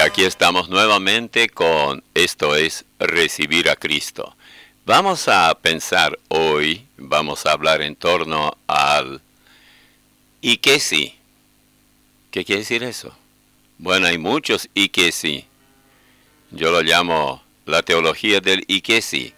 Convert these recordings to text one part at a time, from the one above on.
aquí estamos nuevamente con Esto es Recibir a Cristo. Vamos a pensar hoy, vamos a hablar en torno al ¿y qué sí? ¿Qué quiere decir eso? Bueno, hay muchos ¿y qué sí? Yo lo llamo la teología del ¿y qué sí?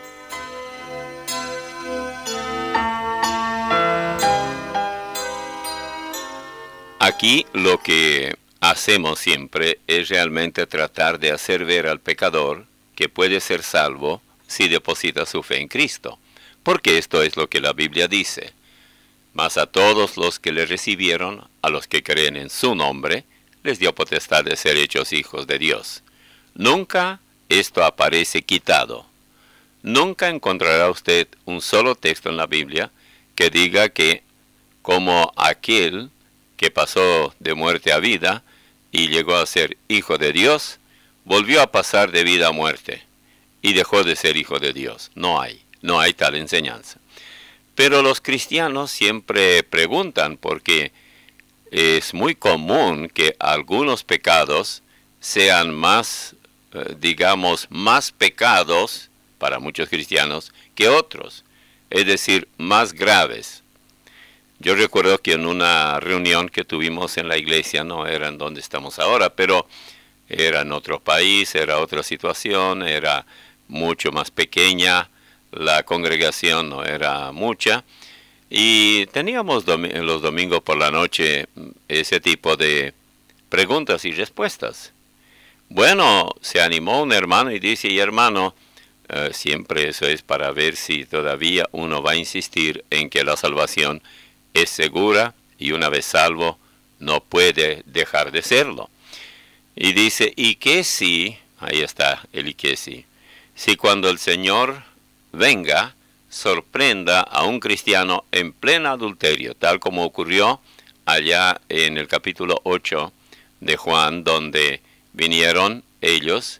Aquí lo que hacemos siempre es realmente tratar de hacer ver al pecador que puede ser salvo si deposita su fe en Cristo. Porque esto es lo que la Biblia dice. Mas a todos los que le recibieron, a los que creen en su nombre, les dio potestad de ser hechos hijos de Dios. Nunca esto aparece quitado. Nunca encontrará usted un solo texto en la Biblia que diga que como aquel que pasó de muerte a vida y llegó a ser hijo de Dios, volvió a pasar de vida a muerte y dejó de ser hijo de Dios. No hay tal enseñanza. Pero los cristianos siempre preguntan porque es muy común que algunos pecados sean más, más pecados para muchos cristianos que otros, es decir, más graves. Yo recuerdo que en una reunión que tuvimos en la iglesia, no era en donde estamos ahora, pero era en otro país, era otra situación, era mucho más pequeña, la congregación no era mucha, y teníamos los domingos por la noche ese tipo de preguntas y respuestas. Bueno, se animó un hermano y dice, y hermano, siempre eso es para ver si todavía uno va a insistir en que la salvación es segura y una vez salvo no puede dejar de serlo. Y dice, ¿y qué si? Ahí está el ¿y qué si? Si cuando el Señor venga, sorprenda a un cristiano en pleno adulterio, tal como ocurrió allá en el capítulo 8 de Juan, donde vinieron ellos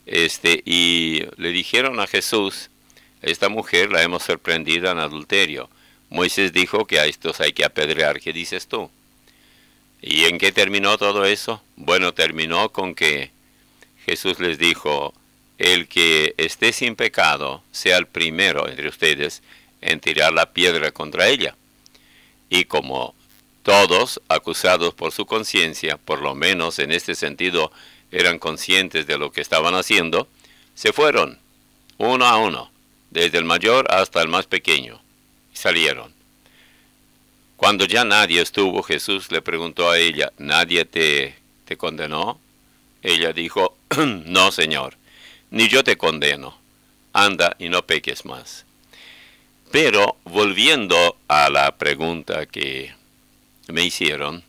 y le dijeron a Jesús, esta mujer la hemos sorprendido en adulterio. Moisés dijo que a estos hay que apedrear. ¿Qué dices tú? ¿Y en qué terminó todo eso? Bueno, terminó con que Jesús les dijo, el que esté sin pecado sea el primero entre ustedes en tirar la piedra contra ella. Y como todos, acusados por su conciencia, por lo menos en este sentido eran conscientes de lo que estaban haciendo, se fueron, uno a uno, desde el mayor hasta el más pequeño. Salieron. Cuando ya nadie estuvo, Jesús le preguntó a ella, ¿nadie te condenó? Ella dijo, no, Señor, ni yo te condeno. Anda y no peques más. Pero volviendo a la pregunta que me hicieron,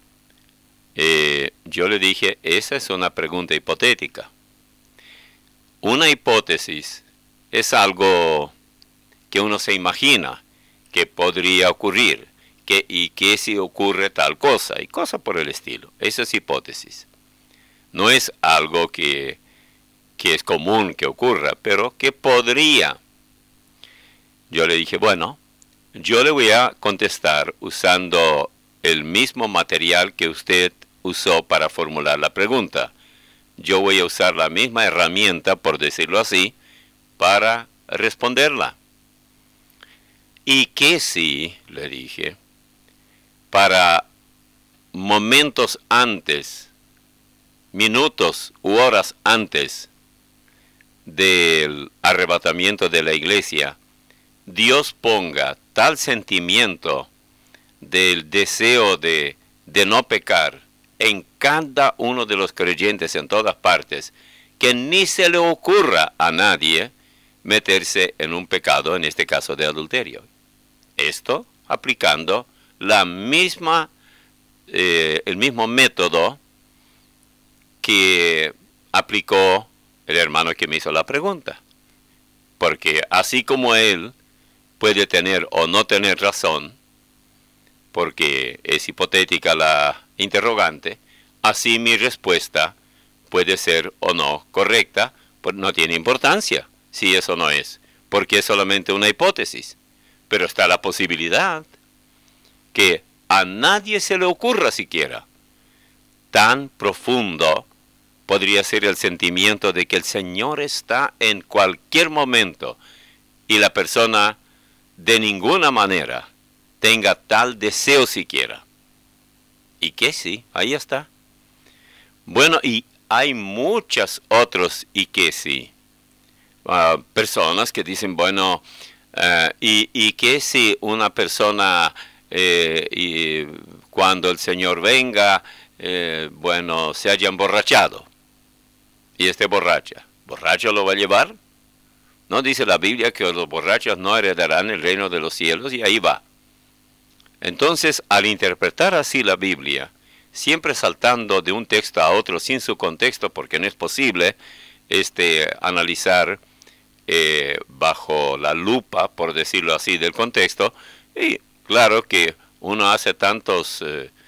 yo le dije, esa es una pregunta hipotética. Una hipótesis es algo que uno se imagina que podría ocurrir, y que si ocurre tal cosa, y cosa por el estilo. Esa es hipótesis. No es algo que es común que ocurra, pero que podría. Yo le dije, bueno, yo le voy a contestar usando el mismo material que usted usó para formular la pregunta. Yo voy a usar la misma herramienta, por decirlo así, para responderla. ¿Y qué si? Le dije. Para momentos antes, minutos u horas antes del arrebatamiento de la iglesia, Dios ponga tal sentimiento del deseo de no pecar en cada uno de los creyentes en todas partes, que ni se le ocurra a nadie meterse en un pecado, en este caso de adulterio. Esto aplicando el mismo método que aplicó el hermano que me hizo la pregunta. Porque así como él puede tener o no tener razón, porque es hipotética la interrogante, así mi respuesta puede ser o no correcta, pues no tiene importancia si eso no es, porque es solamente una hipótesis. Pero está la posibilidad que a nadie se le ocurra siquiera tan profundo podría ser el sentimiento de que el Señor está en cualquier momento y la persona de ninguna manera tenga tal deseo siquiera. Y que sí, ahí está. Bueno, y hay muchos otros y que sí. Personas que dicen, bueno, y que si una persona, y cuando el Señor venga, bueno, se haya emborrachado y esté borracha. ¿Borracho lo va a llevar? ¿No dice la Biblia que los borrachos no heredarán el reino de los cielos? Y ahí va. Entonces, al interpretar así la Biblia, siempre saltando de un texto a otro sin su contexto, porque no es posible analizar bajo la lupa, por decirlo así, del contexto, y claro que uno hace tantos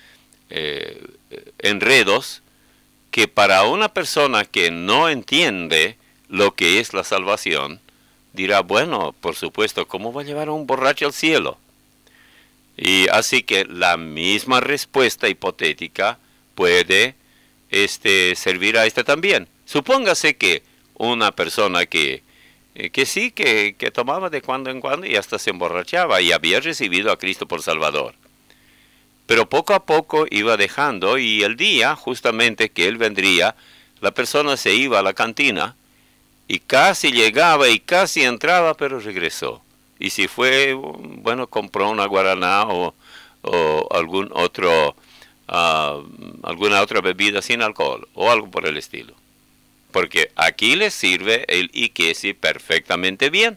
enredos que para una persona que no entiende lo que es la salvación, dirá, bueno, por supuesto, ¿cómo va a llevar a un borracho al cielo? Y así que la misma respuesta hipotética puede servir a también. Supóngase que una persona que sí, que tomaba de cuando en cuando y hasta se emborrachaba y había recibido a Cristo por Salvador. Pero poco a poco iba dejando y el día justamente que Él vendría, la persona se iba a la cantina y casi llegaba y casi entraba, pero regresó. Y si fue, bueno, compró una guaraná o algún otro, alguna otra bebida sin alcohol o algo por el estilo. Porque aquí les sirve el ikesi perfectamente bien.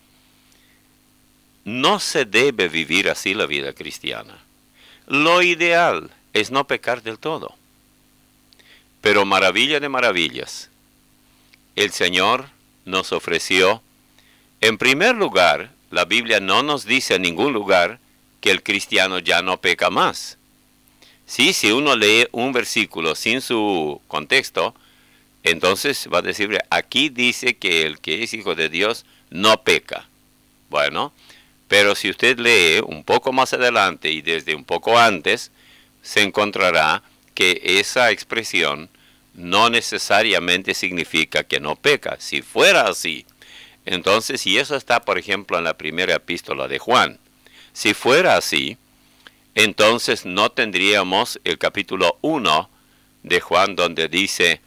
No se debe vivir así la vida cristiana. Lo ideal es no pecar del todo. Pero maravilla de maravillas, el Señor nos ofreció, en primer lugar, la Biblia no nos dice en ningún lugar que el cristiano ya no peca más. Sí, si uno lee un versículo sin su contexto, entonces va a decir, aquí dice que el que es hijo de Dios no peca. Bueno, pero si usted lee un poco más adelante y desde un poco antes, se encontrará que esa expresión no necesariamente significa que no peca. Si fuera así, entonces, y eso está, por ejemplo, en la primera epístola de Juan, si fuera así, entonces no tendríamos el capítulo 1 de Juan donde dice,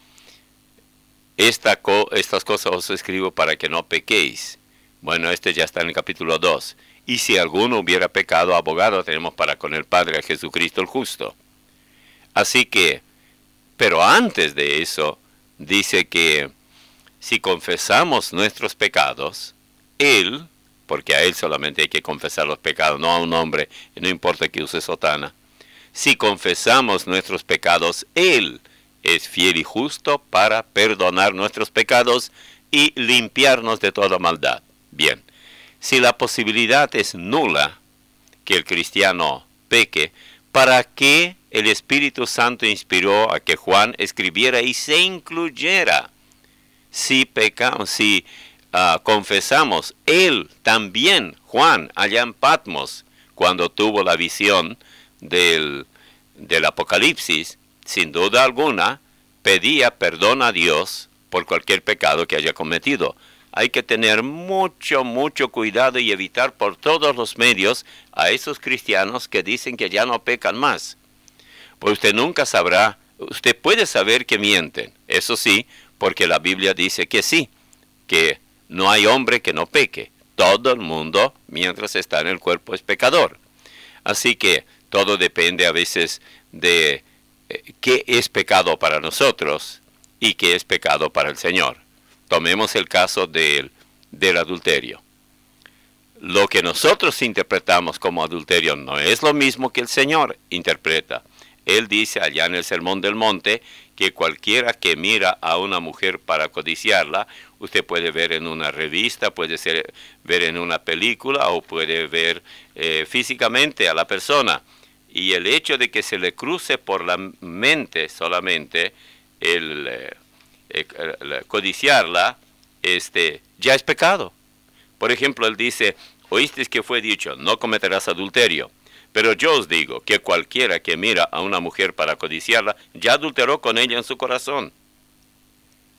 estas cosas os escribo para que no pequéis. Bueno, ya está en el capítulo 2. Y si alguno hubiera pecado, abogado tenemos para con el Padre, a Jesucristo el justo. Así que, pero antes de eso, dice que si confesamos nuestros pecados, Él, porque a Él solamente hay que confesar los pecados, no a un hombre, y no importa que use sotana. Si confesamos nuestros pecados, Él es fiel y justo para perdonar nuestros pecados y limpiarnos de toda maldad. Bien, si la posibilidad es nula que el cristiano peque, ¿para qué el Espíritu Santo inspiró a que Juan escribiera y se incluyera? Si pecamos, si confesamos, él también, Juan, allá en Patmos, cuando tuvo la visión del Apocalipsis, sin duda alguna, pedía perdón a Dios por cualquier pecado que haya cometido. Hay que tener mucho, mucho cuidado y evitar por todos los medios a esos cristianos que dicen que ya no pecan más. Pues usted nunca sabrá, usted puede saber que mienten, eso sí, porque la Biblia dice que sí, que no hay hombre que no peque. Todo el mundo, mientras está en el cuerpo, es pecador. Así que todo depende a veces de qué es pecado para nosotros y qué es pecado para el Señor. Tomemos el caso del adulterio. Lo que nosotros interpretamos como adulterio no es lo mismo que el Señor interpreta. Él dice allá en el Sermón del Monte que cualquiera que mira a una mujer para codiciarla, usted puede ver en una revista, puede ver en una película o puede ver físicamente a la persona. Y el hecho de que se le cruce por la mente solamente el codiciarla, ya es pecado. Por ejemplo, él dice, oísteis que fue dicho, no cometerás adulterio. Pero yo os digo que cualquiera que mira a una mujer para codiciarla, ya adulteró con ella en su corazón.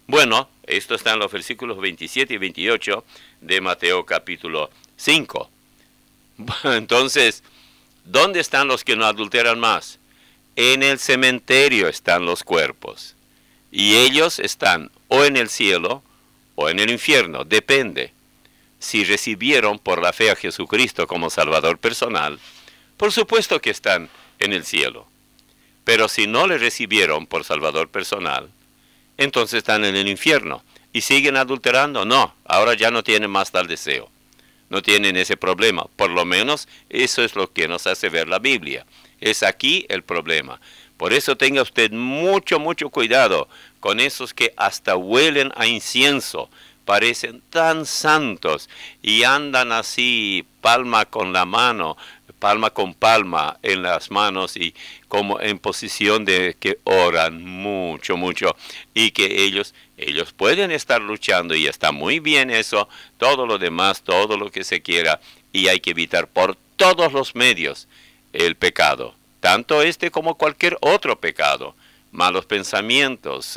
Bueno, esto está en los versículos 27 y 28 de Mateo capítulo 5. Entonces, ¿dónde están los que no adulteran más? En el cementerio están los cuerpos. Y ellos están o en el cielo o en el infierno, depende. Si recibieron por la fe a Jesucristo como Salvador personal, por supuesto que están en el cielo. Pero si no le recibieron por Salvador personal, entonces están en el infierno. ¿Y siguen adulterando? No, ahora ya no tienen más tal deseo. No tienen ese problema. Por lo menos eso es lo que nos hace ver la Biblia. Es aquí el problema. Por eso tenga usted mucho cuidado con esos que hasta huelen a incienso. Parecen tan santos y andan así palma con la mano, palma con palma en las manos y como en posición de que oran mucho y que ellos pueden estar luchando y está muy bien eso, todo lo demás, todo lo que se quiera, y hay que evitar por todos los medios el pecado, tanto este como cualquier otro pecado, malos pensamientos,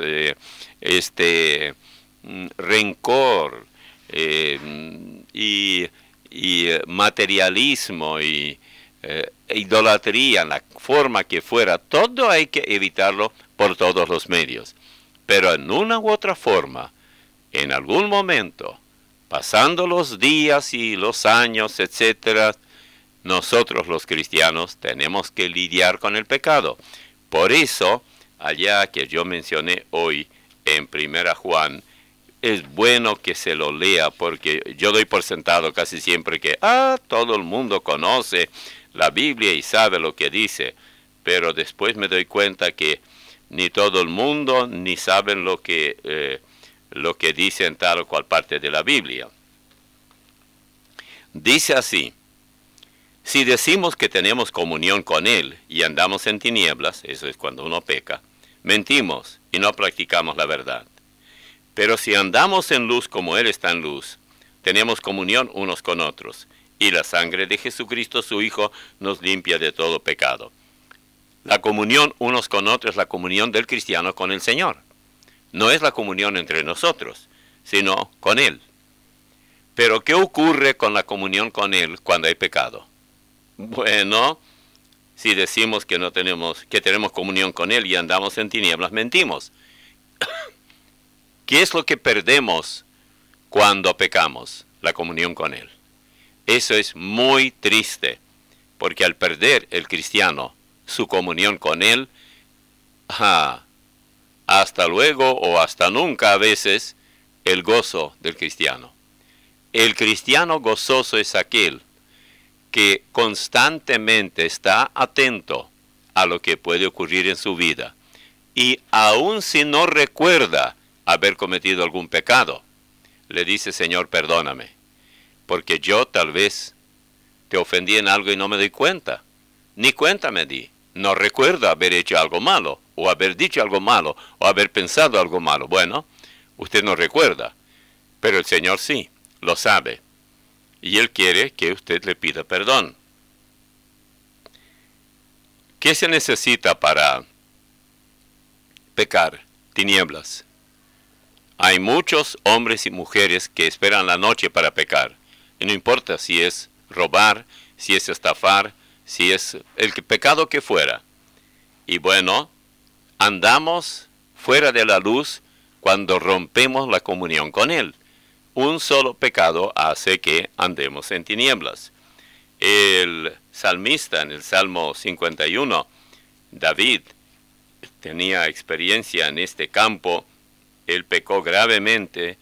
rencor y materialismo y idolatría, en la forma que fuera, todo hay que evitarlo por todos los medios. Pero en una u otra forma, en algún momento, pasando los días y los años, etcétera, nosotros los cristianos tenemos que lidiar con el pecado. Por eso, allá que yo mencioné hoy en 1 Juan, es bueno que se lo lea porque yo doy por sentado casi siempre que todo el mundo conoce la Biblia y sabe lo que dice, pero después me doy cuenta que ni todo el mundo ni saben lo que dice en tal o cual parte de la Biblia. Dice así: si decimos que tenemos comunión con Él y andamos en tinieblas, eso es cuando uno peca, mentimos y no practicamos la verdad. Pero si andamos en luz como Él está en luz, tenemos comunión unos con otros, y la sangre de Jesucristo su Hijo nos limpia de todo pecado. La comunión unos con otros es la comunión del cristiano con el Señor. No es la comunión entre nosotros, sino con Él. Pero ¿qué ocurre con la comunión con Él cuando hay pecado? Bueno, si decimos que tenemos comunión con Él y andamos en tinieblas, mentimos. ¿Qué es lo que perdemos cuando pecamos? La comunión con Él. Eso es muy triste, porque al perder el cristiano su comunión con Él, hasta luego o hasta nunca a veces, el gozo del cristiano. El cristiano gozoso es aquel que constantemente está atento a lo que puede ocurrir en su vida. Y aun si no recuerda haber cometido algún pecado, le dice: Señor, perdóname, porque yo tal vez te ofendí en algo y no me di cuenta. Ni cuenta me di. No recuerdo haber hecho algo malo, o haber dicho algo malo, o haber pensado algo malo. Bueno, usted no recuerda, pero el Señor sí, lo sabe. Y Él quiere que usted le pida perdón. ¿Qué se necesita para pecar? Tinieblas. Hay muchos hombres y mujeres que esperan la noche para pecar. Y no importa si es robar, si es estafar, si es el pecado que fuera. Y bueno, andamos fuera de la luz cuando rompemos la comunión con Él. Un solo pecado hace que andemos en tinieblas. El salmista en el Salmo 51, David, tenía experiencia en este campo. Él pecó gravemente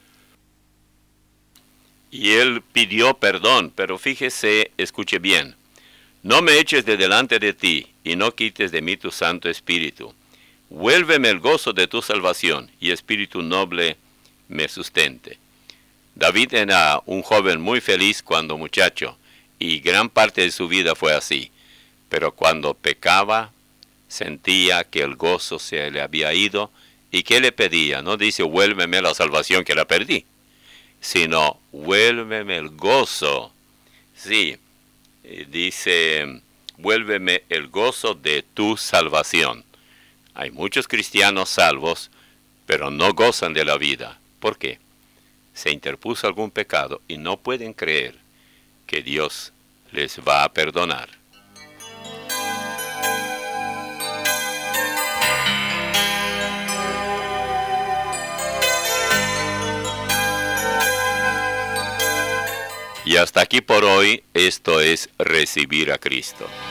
y él pidió perdón, pero fíjese, escuche bien: no me eches de delante de ti y no quites de mí tu Santo Espíritu. Vuélveme el gozo de tu salvación y espíritu noble me sustente. David era un joven muy feliz cuando muchacho y gran parte de su vida fue así, pero cuando pecaba sentía que el gozo se le había ido. ¿Y qué le pedía? No dice: vuélveme la salvación que la perdí, sino vuélveme el gozo. Sí, dice: vuélveme el gozo de tu salvación. Hay muchos cristianos salvos, pero no gozan de la vida. ¿Por qué? Se interpuso algún pecado y no pueden creer que Dios les va a perdonar. Y hasta aquí por hoy, esto es Recibir a Cristo.